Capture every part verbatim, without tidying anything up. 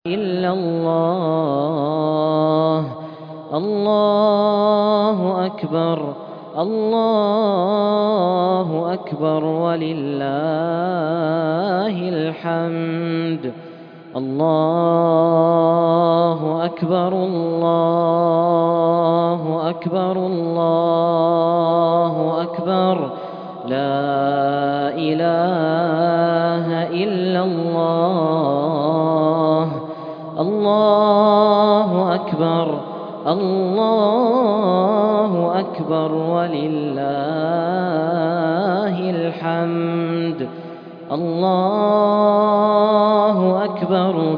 إلا الله. الله أكبر، الله أكبر ولله الحمد. الله أكبر، الله أكبر، الله أكبر، لا إله إلا الله. الله أكبر، الله أكبر ولله الحمد. الله أكبر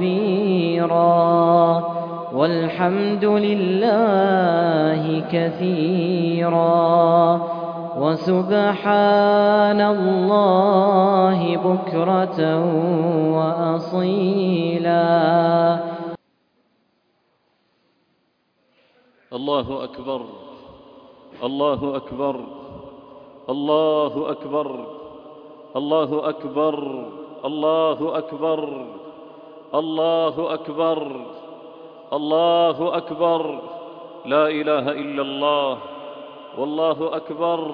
كبيرا والحمد لله كثيرا وسبحان الله بكرة وأصيلا. الله أكبر، الله أكبر، الله أكبر، الله أكبر، الله أكبر، الله أكبر، الله أكبر، لا إله إلا الله، والله أكبر،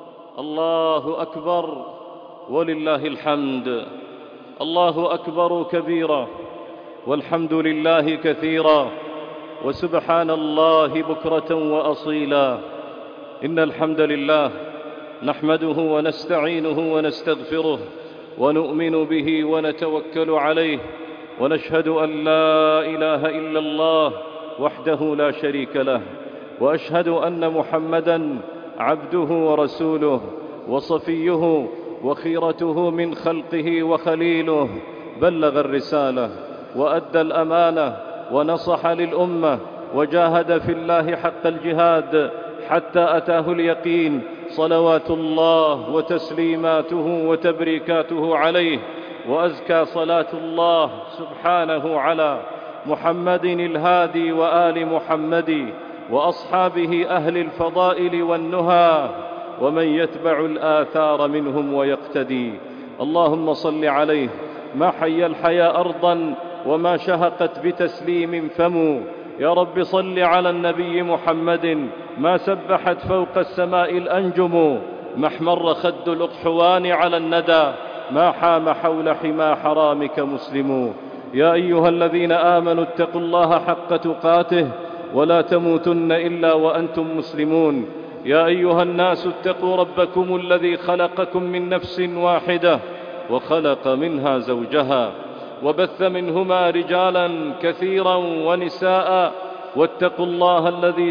الله أكبر ولله الحمد. الله أكبر كبيرا والحمد لله كثيرا وسبحان الله بكرة وأصيلا. إن الحمد لله نحمده ونستعينه ونستغفره ونؤمن به ونتوكل عليه، ونشهد أن لا إله إلا الله وحده لا شريك له، وأشهد أن محمدًا عبده ورسوله وصفيه وخيرته من خلقه وخليله. بلغ الرسالة وأدى الأمانة ونصح للأمة وجاهد في الله حق الجهاد حتى أتاه اليقين، صلوات الله وتسليماته وتبريكاته عليه. وأزكى صلاة الله سبحانه على محمد الهادي وآل محمد وأصحابه أهل الفضائل والنهى ومن يتبع الآثار منهم ويقتدي. اللهم صل عليه ما حيا الحيا أرضا وما شهقت بتسليم فم. يا رب صل على النبي محمد ما سبحت فوق السماء الأنجم، ما احمر خد الأقحوان على الندى، ما حام حول حمى حرامك مسلم. يا أيها الذين آمنوا اتقوا الله حق تقاته ولا تموتن إلا وأنتم مسلمون. يا أيها الناس اتقوا ربكم الذي خلقكم من نفس واحدة وخلق منها زوجها وبث منهما رجالا كثيرا ونساء، واتقوا الله الذي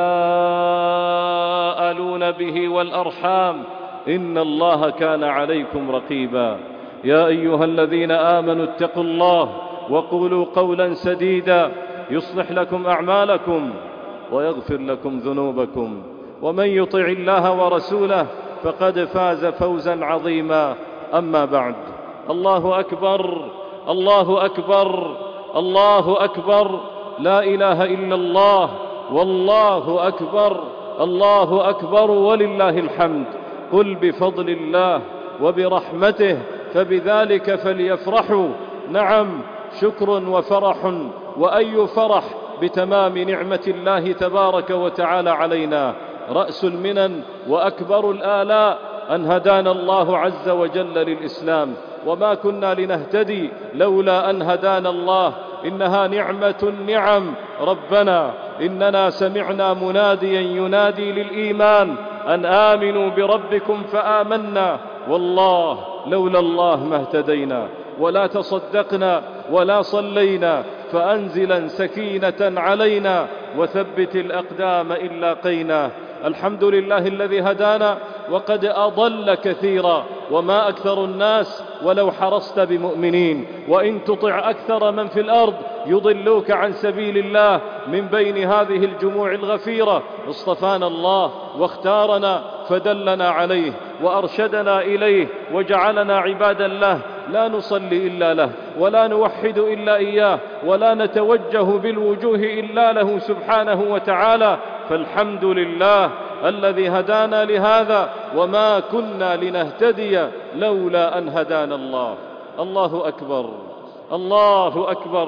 تساءلون به والأرحام إن الله كان عليكم رقيبا. يا أيها الذين آمنوا اتقوا الله وقولوا قولا سديدا يصلح لكم أعمالكم ويغفر لكم ذنوبكم، ومن يطع الله ورسوله فقد فاز فوزا عظيما. أما بعد، الله أكبر، الله أكبر، الله أكبر، لا إله إلا الله، والله أكبر، الله أكبر ولله الحمد. قل بفضل الله وبرحمته فبذلك فليفرحوا. نعم، شكر وفرح، وأي فرح بتمام نعمة الله تبارك وتعالى علينا. رأس المنن وأكبر الآلاء أن هدانا الله عز وجل للإسلام، وما كنا لنهتدي لولا أن هدانا الله. إنها نعمة النعم. ربنا إننا سمعنا مناديا ينادي للإيمان أن آمنوا بربكم فآمنا، والله لولا الله ما اهتدينا ولا تصدقنا ولا صلينا. فأنزلا سكينة علينا وثبت الأقدام إن لاقينا. الحمد لله الذي هدانا وقد أضل كثيرا، وما أكثر الناس ولو حرصت بمؤمنين. وإن تطع أكثر من في الأرض يضلوك عن سبيل الله. من بين هذه الجموع الغفيرة اصطفانا الله واختارنا فدلنا عليه وأرشدنا إليه وجعلنا عبادا له، لا نصلي إلا له ولا نوحد إلا إياه ولا نتوجه بالوجوه إلا له سبحانه وتعالى. فالحمد لله الذي هدانا لهذا، وما كنا لنهتدي لولا أن هدانا الله. الله أكبر، الله أكبر،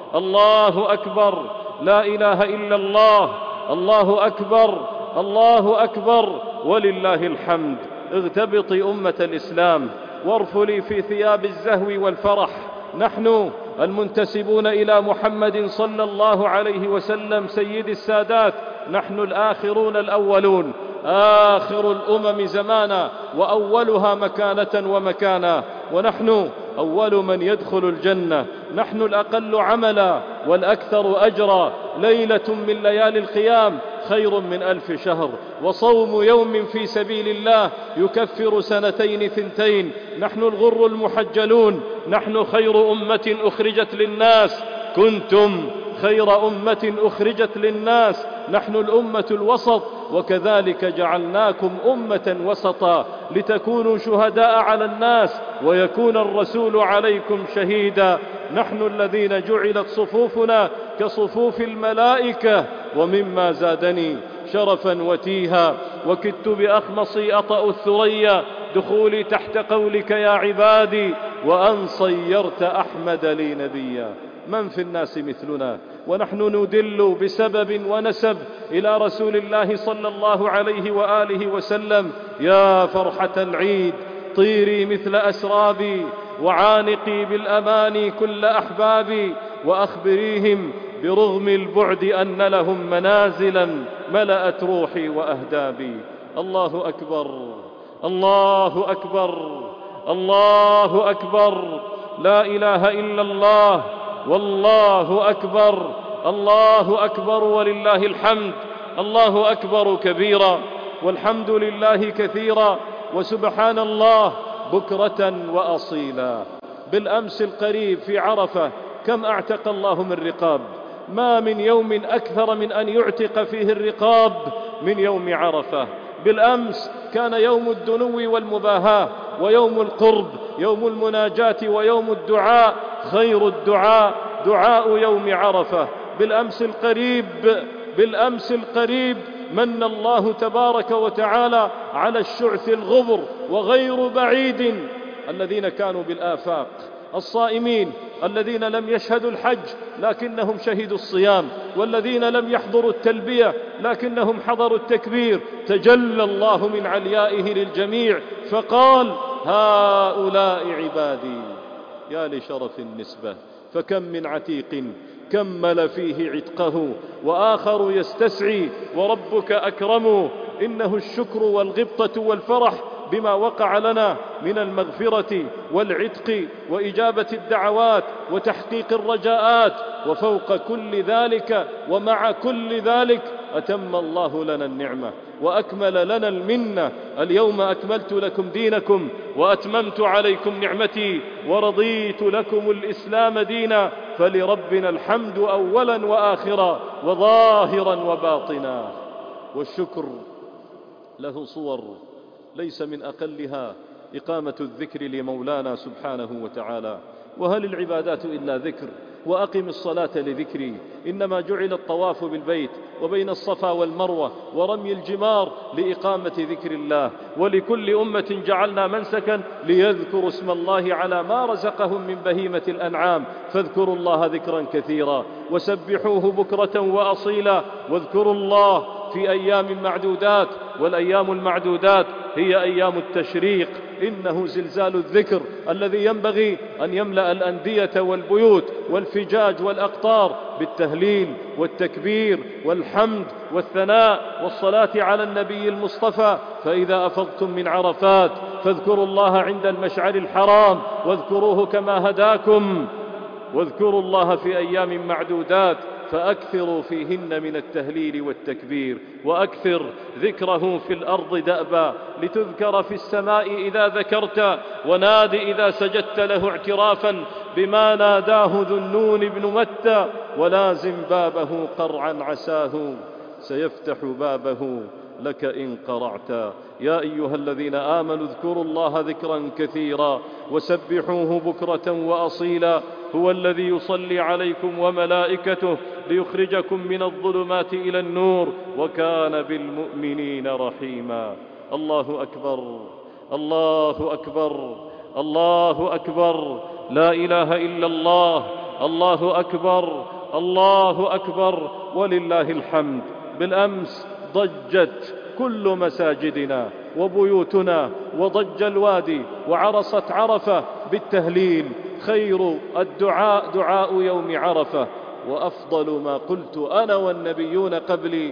الله أكبر، لا إله إلا الله، الله أكبر، الله أكبر، ولله الحمد. اغتبطي أمة الإسلام وارفلي في ثياب الزهو والفرح. نحن المنتسبون إلى محمد صلى الله عليه وسلم سيد السادات، نحن الآخرون الأولون، آخر الأمم زمانا وأولها مكانة ومكانا، ونحن أول من يدخل الجنة، نحن الأقل عملا والأكثر أجرا. ليلة من ليالي القيام خير من ألف شهر، وصوم يوم في سبيل الله يكفر سنتين ثنتين. نحن الغر المحجلون، نحن خير أمة أخرجت للناس، كنتم خير أمة أخرجت للناس، نحن الأمة الوسط، وكذلك جعلناكم أمة وسطا لتكونوا شهداء على الناس ويكون الرسول عليكم شهيدا. نحن الذين جعلت صفوفنا كصفوف الملائكة، ومما زادني شرفا وتيها وكدت بأخمصي أطأ الثريا دخولي تحت قولك يا عبادي، وأن صيرت أحمد لي نبيا. من في الناس مثلنا ونحن ندل بسبب ونسب إلى رسول الله صلى الله عليه وآله وسلم. يا فرحة العيد طيري مثل أسرابي، وعانقي بالأماني كل أحبابي، وأخبريهم برغم البعد أن لهم منازلا ملأت روحي وأهدابي. الله أكبر، الله أكبر، الله أكبر، لا إله إلا الله، والله أكبر، الله أكبر ولله الحمد. الله أكبر كبيرا، والحمد لله كثيرا، وسبحان الله بكرة وأصيلا. بالأمس القريب في عرفة كم أعتق الله من رقاب، ما من يوم أكثر من أن يعتق فيه الرقاب من يوم عرفة. بالأمس كان يوم الدنو والمباهاة، ويوم القرب، يوم المناجاة، ويوم الدعاء. خير الدعاء دعاء يوم عرفة. بالأمس القريب بالأمس القريب من الله تبارك وتعالى على الشعث الغبر وغير بعيد الذين كانوا بالآفاق، الصائمين الذين لم يشهدوا الحج لكنهم شهدوا الصيام، والذين لم يحضروا التلبية لكنهم حضروا التكبير. تجلى الله من عليائه للجميع فقال هؤلاء عبادي. يا لشرف النسبة، فكم من عتيق كمل فيه عتقه وآخر يستسعي وربك أكرمه. إنه الشكر والغبطة والفرح بما وقع لنا من المغفرة والعتق وإجابة الدعوات وتحقيق الرجاءات. وفوق كل ذلك ومع كل ذلك أتم الله لنا النعمة وأكمل لنا المنة. اليوم أكملت لكم دينكم وأتممت عليكم نعمتي ورضيت لكم الإسلام دينا، فلربنا الحمد أولا وآخرا وظاهرا وباطنا. والشكر له صور ليس من أقلها إقامة الذكر لمولانا سبحانه وتعالى. وهل العبادات إلا ذكر؟ وأقم الصلاة لذكري. إنما جعل الطواف بالبيت وبين الصفا والمروة ورمي الجمار لإقامة ذكر الله. ولكل أمة جعلنا منسكا ليذكروا اسم الله على ما رزقهم من بهيمة الأنعام، فاذكروا الله ذكرا كثيرا وسبحوه بكرة وأصيلا. واذكروا الله في أيام معدودات، والأيام المعدودات هي أيام التشريق. إنه زلزال الذكر الذي ينبغي أن يملأ الأندية والبيوت والفجاج والأقطار بالتهليل والتكبير والحمد والثناء والصلاة على النبي المصطفى. فإذا أفضتم من عرفات فاذكروا الله عند المشعر الحرام واذكروه كما هداكم. واذكروا الله في أيام معدودات فأكثروا فيهن من التهليل والتكبير، وأكثر ذكره في الأرض دأبا لتذكر في السماء إذا ذكرت، وناد إذا سجدت له اعترافا بما ناداه ذو النون بن متى. ولازم بابه قرعا عساه سيفتح بابه لك إن قرعت. يا أيها الذين آمنوا اذكروا الله ذكرا كثيرا وسبحوه بكرة وأصيلا. هو الذي يصلي عليكم وملائكته ليخرجكم من الظلمات إلى النور وكان بالمؤمنين رحيما. الله أكبر، الله أكبر، الله أكبر، لا إله إلا الله، الله أكبر، الله أكبر، ولله الحمد. بالأمس ضجت كل مساجدنا وبيوتنا، وضج الوادي وعرصت عرفة بالتهليل. خير الدعاء دعاء يوم عرفة، وأفضل ما قلت أنا والنبيون قبلي: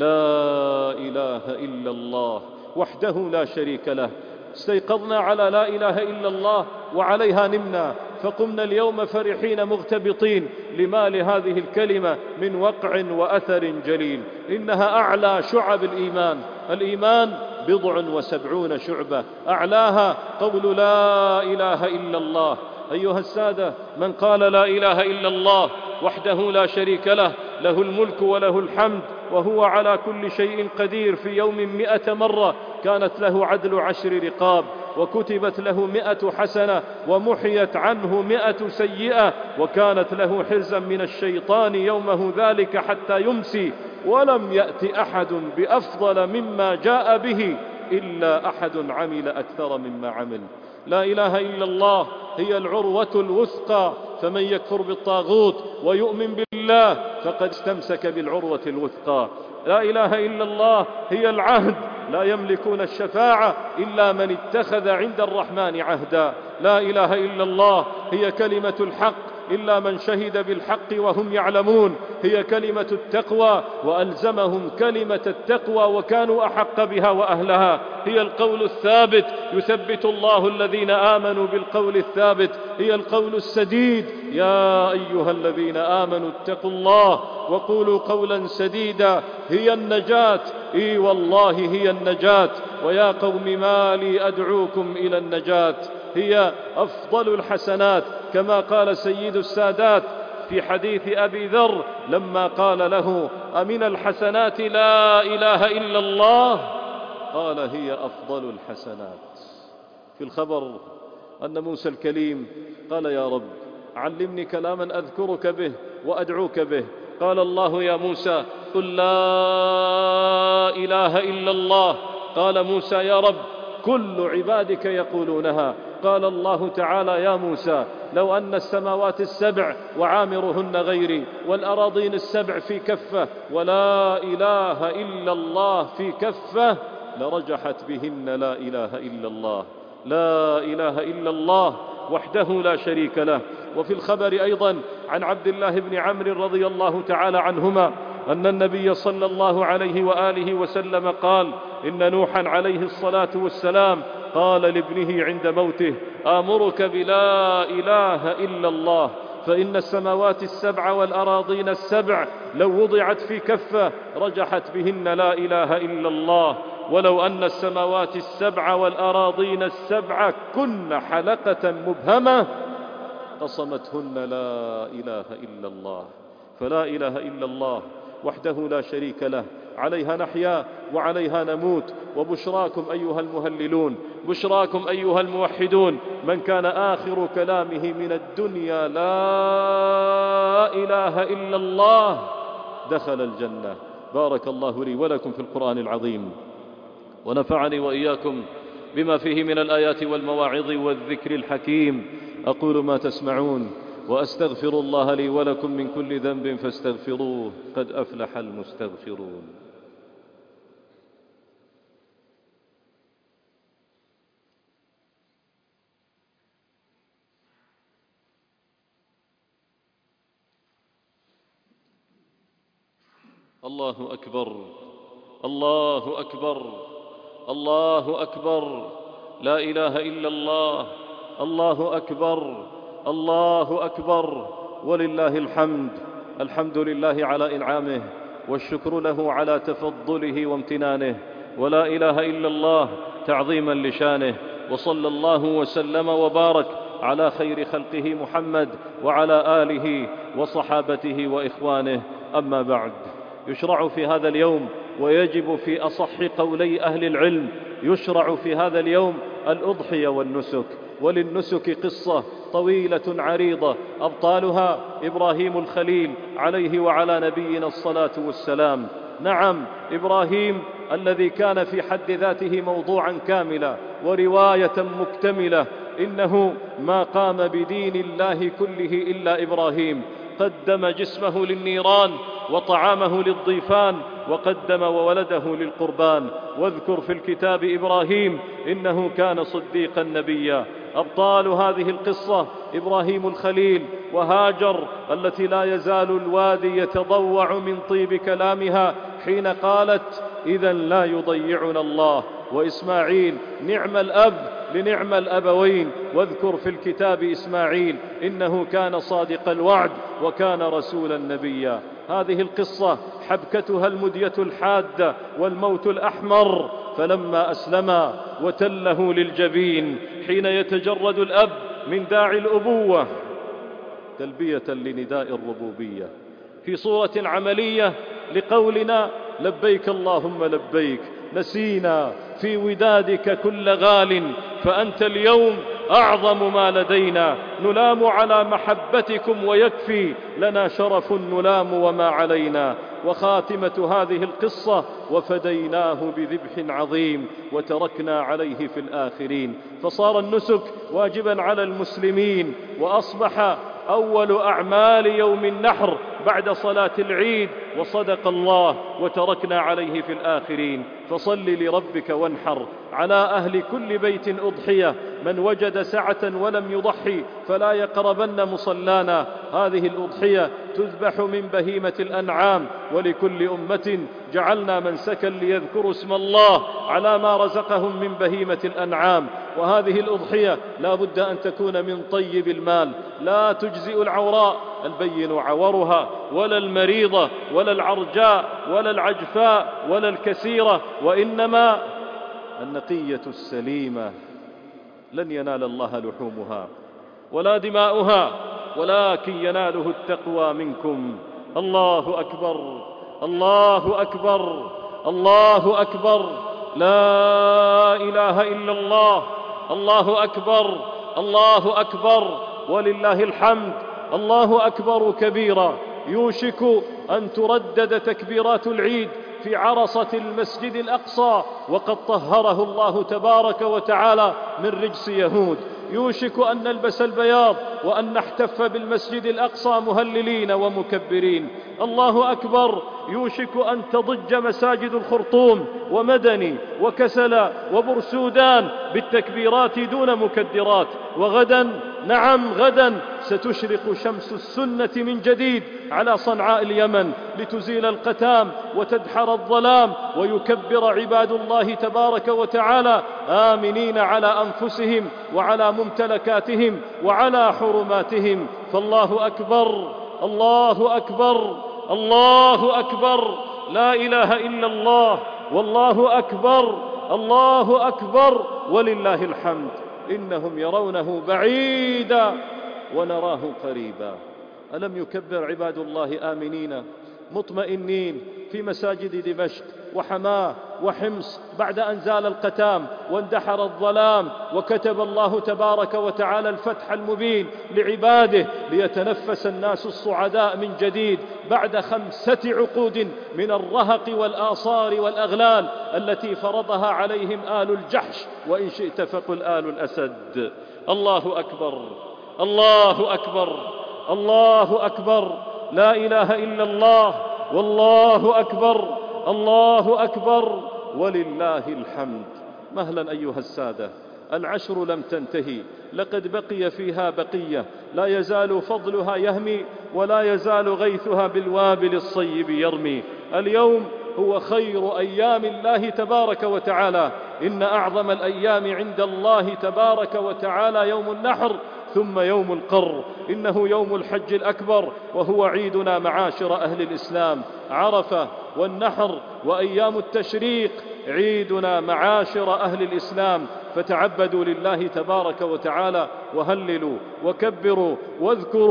لا إله إلا الله وحده لا شريك له. استيقظنا على لا إله إلا الله وعليها نمنا، فقمنا اليوم فرحين مغتبطين لما لهذه الكلمة من وقع وأثر جليل. إنها أعلى شعب الإيمان. الإيمان بضع وسبعون شعبة، أعلاها قول لا إله إلا الله. أيها السادة، من قال لا إله إلا الله وحده لا شريك له، له الملك وله الحمد وهو على كل شيء قدير، في يوم مئة مرة كانت له عدل عشر رقاب، وكتبت له مئة حسنة، ومحيت عنه مئة سيئة، وكانت له حرزا من الشيطان يومه ذلك حتى يمسي. ولم يأت أحد بأفضل مما جاء به إلا أحد عمل أكثر مما عمل. لا إله إلا الله هي العروة الوثقى، فمن يكفر بالطاغوت ويؤمن بالله فقد استمسك بالعروة الوثقى. لا إله إلا الله هي العهد، لا يملكون الشفاعة إلا من اتخذ عند الرحمن عهدا. لا إله إلا الله هي كلمة الحق، إلا من شهد بالحق وهم يعلمون. هي كلمة التقوى، وألزمهم كلمة التقوى وكانوا أحق بها وأهلها. هي القول الثابت، يثبت الله الذين آمنوا بالقول الثابت. هي القول السديد: يا أيها الذين آمنوا اتقوا الله وقولوا قولا سديدا. هي النجاة، إي والله هي النجاة. ويا قوم ما لي أدعوكم إلى النجاة. هي أفضل الحسنات، كما قال سيد السادات في حديث أبي ذر لما قال له: أمن الحسنات لا إله إلا الله؟ قال: هي أفضل الحسنات. في الخبر أن موسى الكليم قال: يا رب علمني كلاما أذكرك به وأدعوك به. قال الله: يا موسى قل لا إله إلا الله. قال موسى: يا رب كل عبادك يقولونها. قال الله تعالى: يا موسى لو أن السماوات السبع وعامرهن غيري، والأراضين السبع في كفة، ولا إله إلا الله في كفة، لرجحت بهن لا إله إلا الله. لا إله إلا الله وحده لا شريك له. وفي الخبر أيضا عن عبد الله بن عمرو رضي الله تعالى عنهما أن النبي صلى الله عليه وآله وسلم قال: إن نوحا عليه الصلاة والسلام قال لابنه عند موته: آمرك بلا إله إلا الله، فإن السماوات السبع والأراضين السبع لو وضعت في كفة رجحت بهن لا إله إلا الله، ولو أن السماوات السبع والأراضين السبع كن حلقة مبهمة قصمتهن لا إله إلا الله. فلا إله إلا الله وحده لا شريك له، عليها نحيا وعليها نموت. وبشراكم أيها المهللون، بشراكم أيها الموحدون، من كان آخر كلامه من الدنيا لا إله إلا الله دخل الجنة. بارك الله لي ولكم في القرآن العظيم، ونفعني وإياكم بما فيه من الآيات والمواعظ والذكر الحكيم. أقول ما تسمعون وأستغفر الله لي ولكم من كل ذنب فاستغفروه، قد أفلح المستغفرون. الله أكبر، الله أكبر، الله أكبر، لا إله إلا الله، الله أكبر، الله أكبر، ولله الحمد. الحمد لله على إنعامه، والشكر له على تفضله وامتنانه، ولا إله إلا الله تعظيما لشانه. وصلى الله وسلم وبارك على خير خلقه محمد وعلى آله وصحابته وإخوانه. أما بعد، يشرع في هذا اليوم، ويجب في أصح قولي أهل العلم، يشرع في هذا اليوم الأضحية والنسك. وللنسك قصة طويلة عريضة أبطالها إبراهيم الخليل عليه وعلى نبينا الصلاة والسلام. نعم، إبراهيم الذي كان في حد ذاته موضوعا كاملا ورواية مكتملة. إنه ما قام بدين الله كله إلا إبراهيم، قدم جسمه للنيران وطعامه للضيفان، وقدم وولده للقربان. واذكر في الكتاب إبراهيم إنه كان صديقا نبيا. أبطال هذه القصة إبراهيم الخليل، وهاجر التي لا يزال الوادي يتضوع من طيب كلامها حين قالت إذا لا يضيعنا الله. وإسماعيل نعم الأب لنعم الأبوين. واذكر في الكتاب إسماعيل إنه كان صادق الوعد وكان رسولا نبيا. هذه القصة حبكتها المدية الحادة والموت الأحمر، فلما أسلما وتله للجبين حين يتجرد الأب من داعي الأبوة تلبية لنداء الربوبية في صورة عملية لقولنا لبيك اللهم لبيك، نسينا في ودادك كل غال، فأنت اليوم أعظم ما لدينا، نلام على محبتكم ويكفي لنا شرف نلام وما علينا. وخاتمة هذه القصة وفديناه بذبح عظيم وتركنا عليه في الآخرين. فصار النسك واجبا على المسلمين، وأصبح أول أعمال يوم النحر بعد صلاة العيد. وصدق الله وتركنا عليه في الآخرين. فصل لربك وانحر، على أهل كل بيت أضحية، من وجد سعة ولم يضحي فلا يقربن مصلانا. هذه الأضحية تذبح من بهيمة الأنعام، ولكل أمة جعلنا منسكا ليذكروا اسم الله على ما رزقهم من بهيمة الأنعام. وهذه الأضحية لا بد أن تكون من طيب المال، لا تجزئ العوراء البين عورها، ولا المريضة، ولا العرجاء، ولا العجفاء، ولا الكسيرة، وإنما النقية السليمة. لن ينال الله لحومها ولا دماؤها، ولكن يناله التقوى منكم. الله أكبر، الله أكبر، الله أكبر، لا إله إلا الله. الله أكبر، الله أكبر، ولله الحمد. الله أكبر كبيرا. يوشك أن تردد تكبيرات العيد في عرصة المسجد الأقصى، وقد طهره الله تبارك وتعالى من رجس يهود. يوشك أن نلبس البياض وأن نحتف بالمسجد الأقصى مهللين ومكبرين. الله أكبر. يوشك أن تضج مساجد الخرطوم ومدني وكسلا وبرسودان بالتكبيرات دون مكدرات. وغدا، نعم غدا، ستشرق شمس السنة من جديد على صنعاء اليمن لتزيل القتام وتدحر الظلام، ويكبر عباد الله تبارك وتعالى آمنين على أنفسهم وعلى ممتلكاتهم وعلى حرماتهم. فالله أكبر، الله أكبر، الله أكبر، لا إله إلا الله، والله أكبر، الله أكبر، ولله الحمد. إنهم يرونه بعيدا ونراه قريبا. ألم يكبر عباد الله آمنين مطمئنين في مساجد دمشق وحماه وحمص بعد أن زال القتام واندحر الظلام، وكتب الله تبارك وتعالى الفتح المبين لعباده، ليتنفس الناس الصعداء من جديد بعد خمسة عقود من الرهق والآصار والأغلال التي فرضها عليهم آل الجحش، وإن شئت فقل آل الأسد. الله أكبر، الله أكبر، الله أكبر، لا إله إلا الله، والله أكبر، الله أكبر، ولله الحمد. مهلا أيها السادة، العشر لم تنتهي، لقد بقي فيها بقية، لا يزال فضلها يهمي، ولا يزال غيثها بالوابل الصيب يرمي. اليوم هو خير أيام الله تبارك وتعالى. إن أعظم الأيام عند الله تبارك وتعالى يوم النحر، ثم يوم القر. إنه يوم الحج الأكبر، وهو عيدنا معاشر أهل الإسلام. عرفة والنحر وأيام التشريق عيدنا معاشر أهل الإسلام. فتعبدوا لله تبارك وتعالى، وهللوا وكبروا واذكروا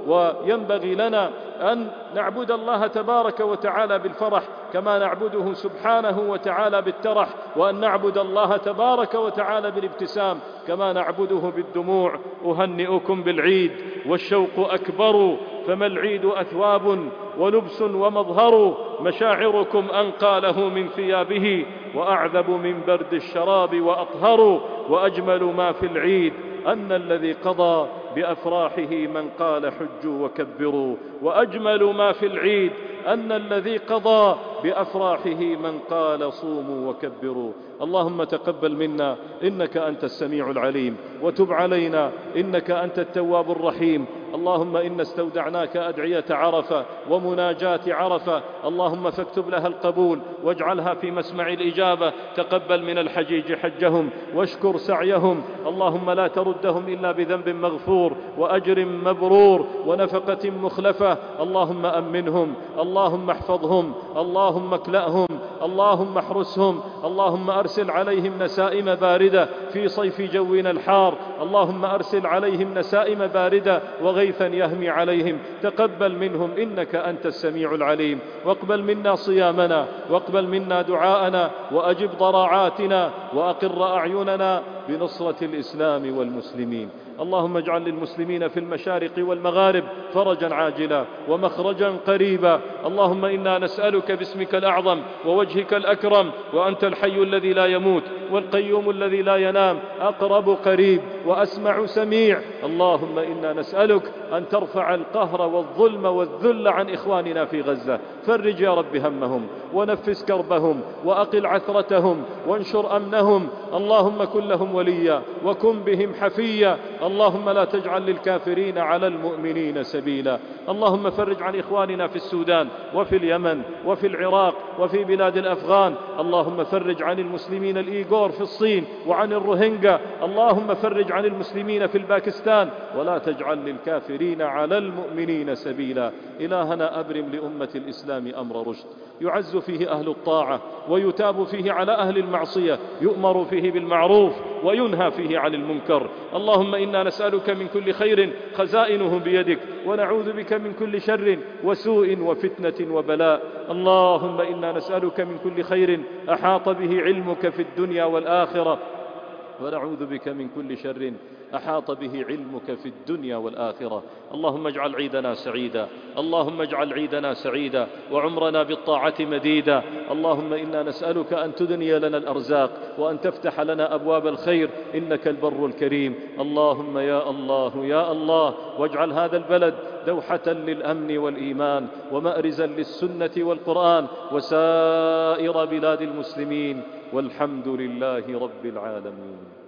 وينبغي لنا أن نعبد الله تبارك وتعالى بالفرح كما نعبده سبحانه وتعالى بالترح، وأن نعبد الله تبارك وتعالى بالابتسام كما نعبده بالدموع. أهنئكم بالعيد، والشوق أكبر، فما العيد أثواب ولبس ومظهر، مشاعركم أنقى له من ثيابه، وأعذب من برد الشراب وأطهر. وأجمل ما في العيد أن الذي قضى بأفراحه من قال حجوا وكبروا. وأجمل ما في العيد أن الذي قضى بأفراحه من قال صوموا وكبروا. اللهم تقبل منا إنك أنت السميع العليم، وتب علينا إنك أنت التواب الرحيم. اللهم إنا استودعناك أدعية عرفة ومناجاة عرفة، اللهم فاكتب لها القبول واجعلها في مسمع الإجابة. تقبل من الحجيج حجهم واشكر سعيهم، اللهم لا تردهم إلا بذنب مغفور وأجر مبرور ونفقة مخلفة. اللهم أمنهم، اللهم احفظهم، اللهم اكلأهم، اللهم احرسهم، اللهم أرسل عليهم نسائم باردة في صيف جونا الحار، اللهم أرسل عليهم نسائم باردة وغيثا يهمي عليهم. تقبل منهم إنك أنت السميع العليم، واقبل منا صيامنا، واقبل منا دعاءنا، وأجب ضراعاتنا، وأقر أعيننا بنصرة الإسلام والمسلمين. اللهم اجعل للمسلمين في المشارق والمغارب فرجا عاجلا ومخرجا قريبا. اللهم إنا نسألك باسمك الأعظم ووجهك الأكرم، وأنت الحي الذي لا يموت والقيوم الذي لا ينام، أقرب قريب وأسمع سميع. اللهم إنا نسألك أن ترفع القهر والظلم والذل عن إخواننا في غزة، فرج يا رب همهم ونفس كربهم وأقل عثرتهم وانشر أمنهم. اللهم كن لهم وليا وكن بهم حفيا. اللهم لا تجعل للكافرين على المؤمنين سبيلا. اللهم فرج عن إخواننا في السودان وفي اليمن وفي العراق وفي بلاد الأفغان. اللهم فرج عن المسلمين الإيغور في الصين وعن الروهينجا. اللهم فرج عن المسلمين في الباكستان، ولا تجعل للكافرين على المؤمنين سبيلا. إلهنا أبرم لأمة الإسلام أمر رشد، يعز فيه أهل الطاعة ويتاب فيه على أهل المعصية، يؤمر فيه بالمعروف وينهى فيه عن المنكر. اللهم إنا نسألك من كل خير خزائنه بيدك، ونعوذ بك من كل شر وسوء وفتنة وبلاء. اللهم إنا نسألك من كل خير أحاط به علمك في الدنيا والآخرة، ونعوذ بك من كل شر أحاط به علمك في الدنيا والآخرة. اللهم اجعل عيدنا سعيدا، اللهم اجعل عيدنا سعيدا وعمرنا بالطاعة مديدا. اللهم إنا نسألك أن تدني لنا الأرزاق، وأن تفتح لنا أبواب الخير، إنك البر الكريم. اللهم يا الله يا الله، واجعل هذا البلد دوحة للأمن والإيمان، ومأرزا للسنة والقرآن وسائر بلاد المسلمين، والحمد لله رب العالمين.